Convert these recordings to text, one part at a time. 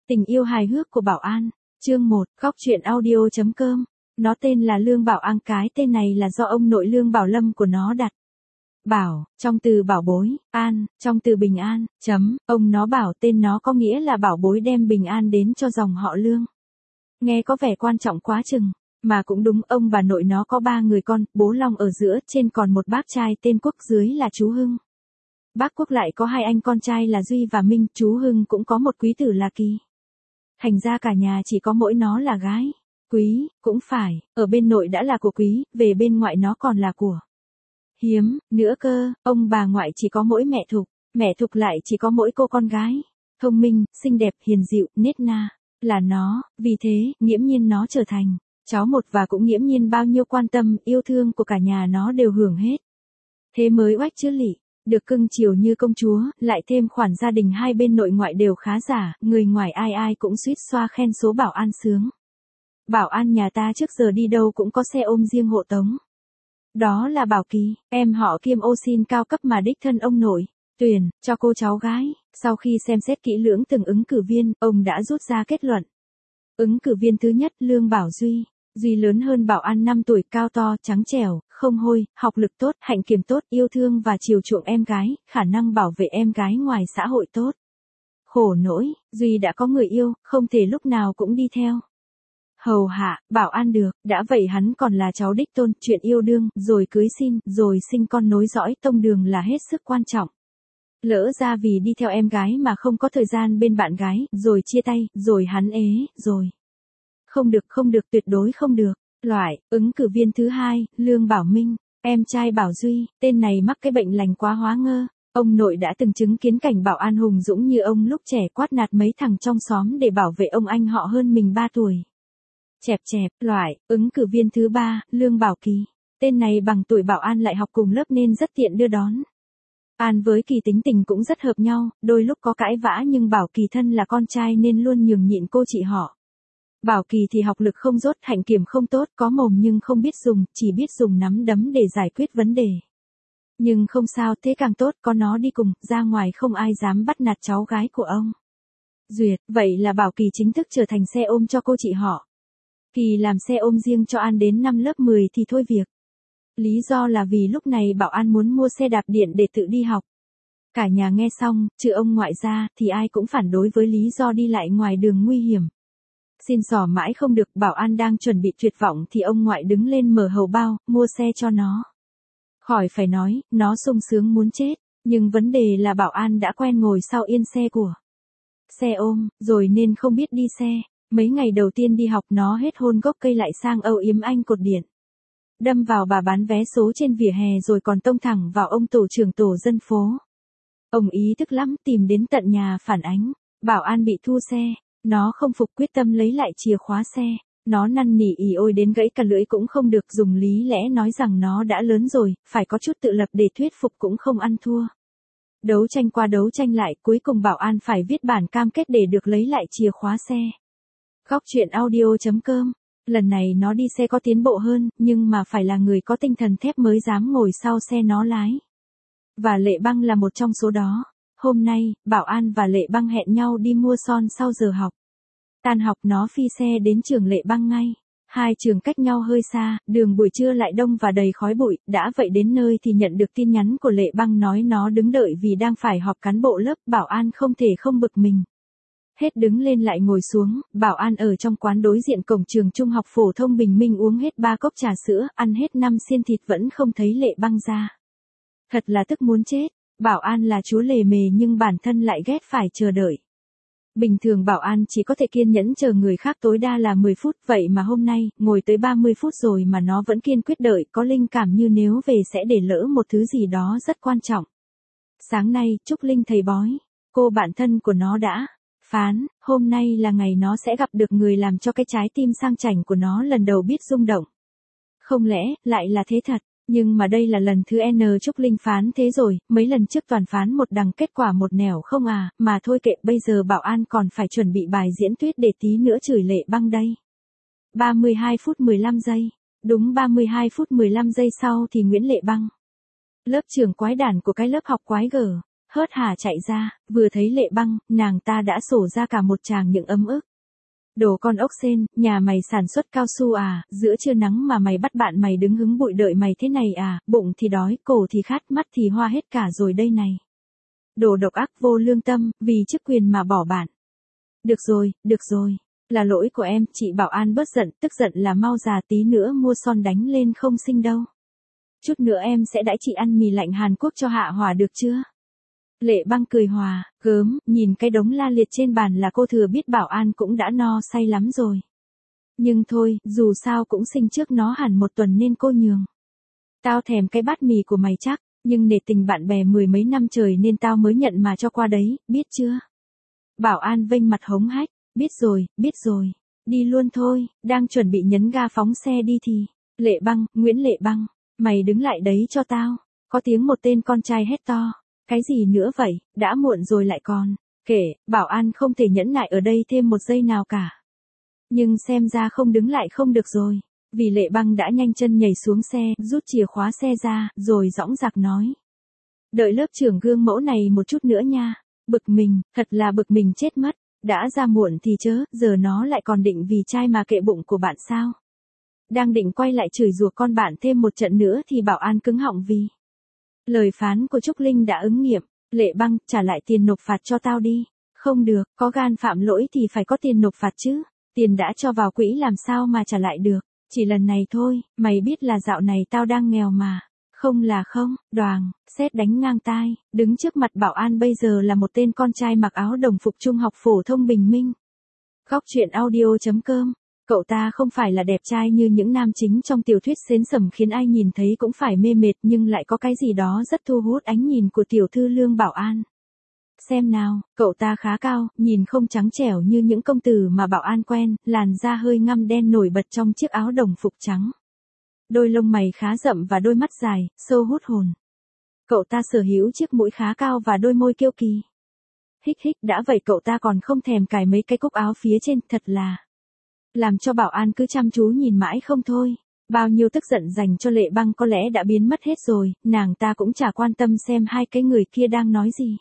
Tình yêu hài hước của Bảo An. Chương 1, Góc truyện audio.com. Nó tên là Lương Bảo An, cái tên này là do ông nội Lương Bảo Lâm của nó đặt. Bảo, trong từ bảo bối, an, trong từ bình an, ông nó bảo tên nó có nghĩa là bảo bối đem bình an đến cho dòng họ Lương. Nghe có vẻ quan trọng quá chừng, mà cũng đúng, ông bà nội nó có 3 người con, bố Long ở giữa, trên còn một bác trai tên Quốc, dưới là chú Hưng. Bác Quốc lại có 2 anh con trai là Duy và Minh, chú Hưng cũng có một quý tử là Kỳ. Thành ra cả nhà chỉ có mỗi nó là gái. Quý, cũng phải, ở bên nội đã là của Quý, về bên ngoại nó còn là của Hiếm, nữa cơ, ông bà ngoại chỉ có mỗi mẹ Thục lại chỉ có mỗi cô con gái. Thông minh, xinh đẹp, hiền dịu, nết na, là nó, vì thế, nghiễm nhiên nó trở thành cháu một và cũng nghiễm nhiên bao nhiêu quan tâm, yêu thương của cả nhà nó đều hưởng hết. Thế mới oách chứ lị. Được cưng chiều như công chúa, lại thêm khoản gia đình hai bên nội ngoại đều khá giả, người ngoài ai ai cũng suýt xoa khen số Bảo An sướng. Bảo An nhà ta trước giờ đi đâu cũng có xe ôm riêng hộ tống. Đó là Bảo Kỳ, em họ Kiêm ô xin cao cấp mà đích thân ông nội tuyển cho cô cháu gái. Sau khi xem xét kỹ lưỡng từng ứng cử viên, ông đã rút ra kết luận. Ứng cử viên thứ nhất, Lương Bảo Duy. Duy lớn hơn Bảo An 5 tuổi, cao to, trắng trẻo, không hôi, học lực tốt, hạnh kiểm tốt, yêu thương và chiều chuộng em gái, khả năng bảo vệ em gái ngoài xã hội tốt. Khổ nỗi, Duy đã có người yêu, không thể lúc nào cũng đi theo hầu hạ Bảo An được, đã vậy hắn còn là cháu đích tôn, chuyện yêu đương, rồi cưới xin, rồi sinh con nối dõi tông đường là hết sức quan trọng. Lỡ ra vì đi theo em gái mà không có thời gian bên bạn gái, rồi chia tay, rồi hắn ế, rồi. Không được, tuyệt đối không được. Loại, ứng cử viên thứ hai, Lương Bảo Minh, em trai Bảo Duy, tên này mắc cái bệnh lành quá hóa ngơ. Ông nội đã từng chứng kiến cảnh Bảo An hùng dũng như ông lúc trẻ quát nạt mấy thằng trong xóm để bảo vệ ông anh họ hơn mình 3 tuổi. Chẹp, loại, ứng cử viên thứ ba, Lương Bảo Kỳ. Tên này bằng tuổi Bảo An lại học cùng lớp nên rất tiện đưa đón. An với Kỳ tính tình cũng rất hợp nhau, đôi lúc có cãi vã nhưng Bảo Kỳ thân là con trai nên luôn nhường nhịn cô chị họ. Bảo Kỳ thì học lực không dốt, hạnh kiểm không tốt, có mồm nhưng không biết dùng, chỉ biết dùng nắm đấm để giải quyết vấn đề. Nhưng không sao, thế càng tốt, có nó đi cùng, ra ngoài không ai dám bắt nạt cháu gái của ông Duyệt. Vậy là Bảo Kỳ chính thức trở thành xe ôm cho cô chị họ. Kỳ làm xe ôm riêng cho An đến năm lớp 10 thì thôi việc. Lý do là vì lúc này Bảo An muốn mua xe đạp điện để tự đi học. Cả nhà nghe xong, trừ ông ngoại ra, thì ai cũng phản đối với lý do đi lại ngoài đường nguy hiểm. Xin xỏ mãi không được, Bảo An đang chuẩn bị tuyệt vọng thì ông ngoại đứng lên mở hầu bao, mua xe cho nó. Khỏi phải nói, nó sung sướng muốn chết, nhưng vấn đề là Bảo An đã quen ngồi sau yên xe của xe ôm, rồi nên không biết đi xe. Mấy ngày đầu tiên đi học nó hết hôn gốc cây lại sang âu yếm anh cột điện. Đâm vào bà bán vé số trên vỉa hè rồi còn tông thẳng vào ông tổ trưởng tổ dân phố. Ông ý thức lắm, tìm đến tận nhà phản ánh. Bảo An bị thu xe. Nó không phục, quyết tâm lấy lại chìa khóa xe. Nó năn nỉ ỉ ôi đến gãy cả lưỡi cũng không được, dùng lý lẽ nói rằng nó đã lớn rồi, phải có chút tự lập để thuyết phục cũng không ăn thua. Đấu tranh qua đấu tranh lại, cuối cùng Bảo An phải viết bản cam kết để được lấy lại chìa khóa xe. Góc truyện audio.com. Lần này nó đi xe có tiến bộ hơn, nhưng mà phải là người có tinh thần thép mới dám ngồi sau xe nó lái. Và Lệ Băng là một trong số đó. Hôm nay, Bảo An và Lệ Băng hẹn nhau đi mua son sau giờ học. Tan học nó phi xe đến trường Lệ Băng ngay. Hai trường cách nhau hơi xa, đường buổi trưa lại đông và đầy khói bụi, đã vậy đến nơi thì nhận được tin nhắn của Lệ Băng nói nó đứng đợi vì đang phải họp cán bộ lớp. Bảo An không thể không bực mình. Hết đứng lên lại ngồi xuống, Bảo An ở trong quán đối diện cổng trường trung học phổ thông Bình Minh uống hết 3 cốc trà sữa, ăn hết 5 xiên thịt vẫn không thấy Lệ Băng ra. Thật là tức muốn chết. Bảo An là chúa lề mề nhưng bản thân lại ghét phải chờ đợi. Bình thường Bảo An chỉ có thể kiên nhẫn chờ người khác tối đa là 10 phút, vậy mà hôm nay, ngồi tới 30 phút rồi mà nó vẫn kiên quyết đợi, có linh cảm như nếu về sẽ để lỡ một thứ gì đó rất quan trọng. Sáng nay, Trúc Linh thầy bói, cô bạn thân của nó đã phán, hôm nay là ngày nó sẽ gặp được người làm cho cái trái tim sang chảnh của nó lần đầu biết rung động. Không lẽ, lại là thế thật? Nhưng mà đây là lần thứ N Trúc Linh phán thế rồi, mấy lần trước toàn phán một đằng kết quả một nẻo không à, mà thôi kệ, bây giờ Bảo An còn phải chuẩn bị bài diễn thuyết để tí nữa chửi Lệ Băng đây. 32 phút 15 giây. Đúng 32 phút 15 giây sau thì Nguyễn Lệ Băng. Lớp trưởng quái đản của cái lớp học quái gở. hớt hải chạy ra, vừa thấy Lệ Băng, nàng ta đã sổ ra cả một tràng những ấm ức. Đồ con ốc sên, nhà mày sản xuất cao su à, giữa trưa nắng mà mày bắt bạn mày đứng hứng bụi đợi mày thế này à, bụng thì đói, cổ thì khát, mắt thì hoa hết cả rồi đây này. Đồ độc ác vô lương tâm, vì chức quyền mà bỏ bạn. Được rồi, là lỗi của em, chị Bảo An bớt giận, tức giận là mau già tí nữa mua son đánh lên không xinh đâu. Chút nữa em sẽ đãi chị ăn mì lạnh Hàn Quốc cho hạ hỏa được chưa? Lệ Băng cười hòa, gớm, nhìn cái đống la liệt trên bàn là cô thừa biết Bảo An cũng đã no say lắm rồi. Nhưng thôi, dù sao cũng sinh trước nó hẳn một tuần nên cô nhường. Tao thèm cái bát mì của mày chắc, nhưng nể tình bạn bè mười mấy năm trời nên tao mới nhận mà cho qua đấy, biết chưa? Bảo An vênh mặt hống hách, biết rồi, đi luôn thôi, đang chuẩn bị nhấn ga phóng xe đi thì. Lệ Băng, Nguyễn Lệ Băng, mày đứng lại đấy cho tao, có tiếng một tên con trai hét to. Cái gì nữa vậy, đã muộn rồi lại còn. Kể, Bảo An không thể nhẫn nại ở đây thêm một giây nào cả. Nhưng xem ra không đứng lại không được rồi. Vì Lệ Băng đã nhanh chân nhảy xuống xe, rút chìa khóa xe ra, rồi dõng dạc nói. Đợi lớp trưởng gương mẫu này một chút nữa nha. Bực mình, thật là bực mình chết mất. Đã ra muộn thì chớ, giờ nó lại còn định vì trai mà kệ bụng của bạn sao. Đang định quay lại chửi rủa con bạn thêm một trận nữa thì Bảo An cứng họng vì lời phán của Trúc Linh đã ứng nghiệm. Lệ Băng, trả lại tiền nộp phạt cho tao đi. Không được, có gan phạm lỗi thì phải có tiền nộp phạt chứ. Tiền đã cho vào quỹ làm sao mà trả lại được. Chỉ lần này thôi, mày biết là dạo này tao đang nghèo mà. Không là không, đoàng, sét đánh ngang tai, đứng trước mặt Bảo An bây giờ là một tên con trai mặc áo đồng phục trung học phổ thông bình minh. Góc truyện audio.com. Cậu ta không phải là đẹp trai như những nam chính trong tiểu thuyết xến sẩm khiến ai nhìn thấy cũng phải mê mệt nhưng lại có cái gì đó rất thu hút ánh nhìn của tiểu thư Lương Bảo An. Xem nào, cậu ta khá cao, nhìn không trắng trẻo như những công tử mà Bảo An quen, làn da hơi ngăm đen nổi bật trong chiếc áo đồng phục trắng. Đôi lông mày khá rậm và đôi mắt dài, sâu hút hồn. Cậu ta sở hữu chiếc mũi khá cao và đôi môi kiêu kỳ. Hích hích, đã vậy cậu ta còn không thèm cài mấy cái cúc áo phía trên, thật là làm cho Bảo An cứ chăm chú nhìn mãi không thôi. Bao nhiêu tức giận dành cho Lệ Băng có lẽ đã biến mất hết rồi, nàng ta cũng chả quan tâm xem hai cái người kia đang nói gì.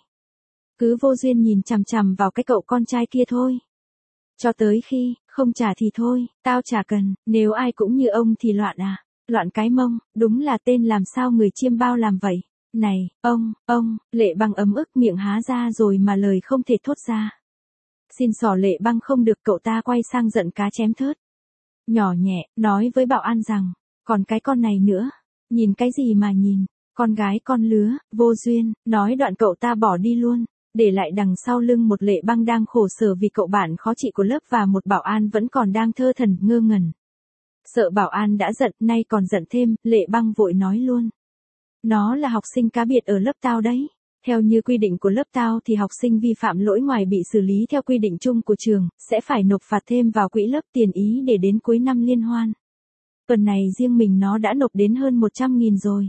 Cứ vô duyên nhìn chằm chằm vào cái cậu con trai kia thôi. Cho tới khi, không trả thì thôi, tao chả cần, nếu ai cũng như ông thì loạn à, loạn cái mông, đúng là tên làm sao người chiêm bao làm vậy. Này, ông, Lệ Băng ấm ức miệng há ra rồi mà lời không thể thốt ra. Xin xỏ Lệ Băng không được, cậu ta quay sang giận cá chém thớt. Nhỏ nhẹ, nói với Bảo An rằng, còn cái con này nữa, nhìn cái gì mà nhìn, con gái con lứa, vô duyên, nói đoạn cậu ta bỏ đi luôn, để lại đằng sau lưng một Lệ Băng đang khổ sở vì cậu bạn khó trị của lớp và một Bảo An vẫn còn đang thơ thẩn ngơ ngẩn. Sợ Bảo An đã giận, nay còn giận thêm, Lệ Băng vội nói luôn. Nó là học sinh cá biệt ở lớp tao đấy. Theo như quy định của lớp tao thì học sinh vi phạm lỗi ngoài bị xử lý theo quy định chung của trường, sẽ phải nộp phạt thêm vào quỹ lớp tiền ý để đến cuối năm liên hoan. Tuần này riêng mình nó đã nộp đến hơn 100.000 rồi.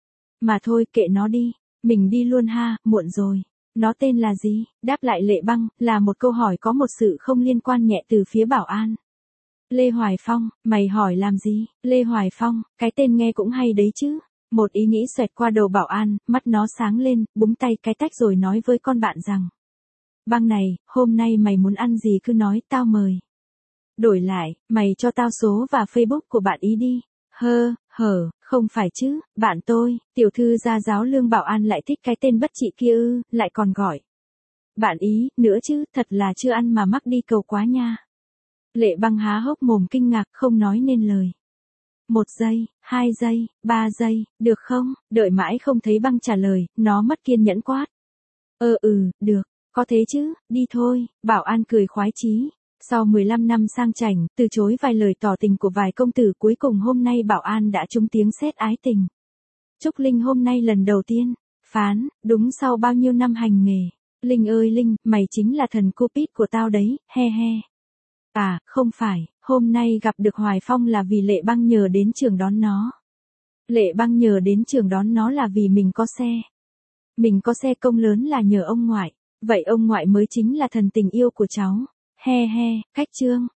Mà thôi kệ nó đi, mình đi luôn ha, muộn rồi. Nó tên là gì? Đáp lại Lệ Băng, là một câu hỏi có một sự không liên quan nhẹ từ phía Bảo An. Lê Hoài Phong, mày hỏi làm gì? Lê Hoài Phong, cái tên nghe cũng hay đấy chứ. Một ý nghĩ xoẹt qua đầu Bảo An, mắt nó sáng lên, búng tay cái tách rồi nói với con bạn rằng. Băng này, hôm nay mày muốn ăn gì cứ nói, tao mời. Đổi lại, mày cho tao số và Facebook của bạn ý đi. Không phải chứ, bạn tôi, tiểu thư gia giáo Lương Bảo An lại thích cái tên bất trị kia ư, lại còn gọi. Bạn ý, nữa chứ, thật là chưa ăn mà mắc đi cầu quá nha. Lệ Băng há hốc mồm kinh ngạc không nói nên lời. 1 giây, 2 giây, 3 giây, được không? Đợi mãi không thấy Băng trả lời, nó mất kiên nhẫn quát. Được, có thế chứ, đi thôi, Bảo An cười khoái chí. Sau 15 năm sang chảnh, từ chối vài lời tỏ tình của vài công tử cuối cùng hôm nay Bảo An đã trúng tiếng sét ái tình. Trúc Linh hôm nay lần đầu tiên, phán, đúng sau bao nhiêu năm hành nghề. Linh ơi Linh, mày chính là thần Cupid của tao đấy, he he. À, không phải, hôm nay gặp được Hoài Phong là vì Lệ Băng nhờ đến trường đón nó. Lệ Băng nhờ đến trường đón nó là vì mình có xe. Mình có xe công lớn là nhờ ông ngoại, vậy ông ngoại mới chính là thần tình yêu của cháu. He he, cách chương.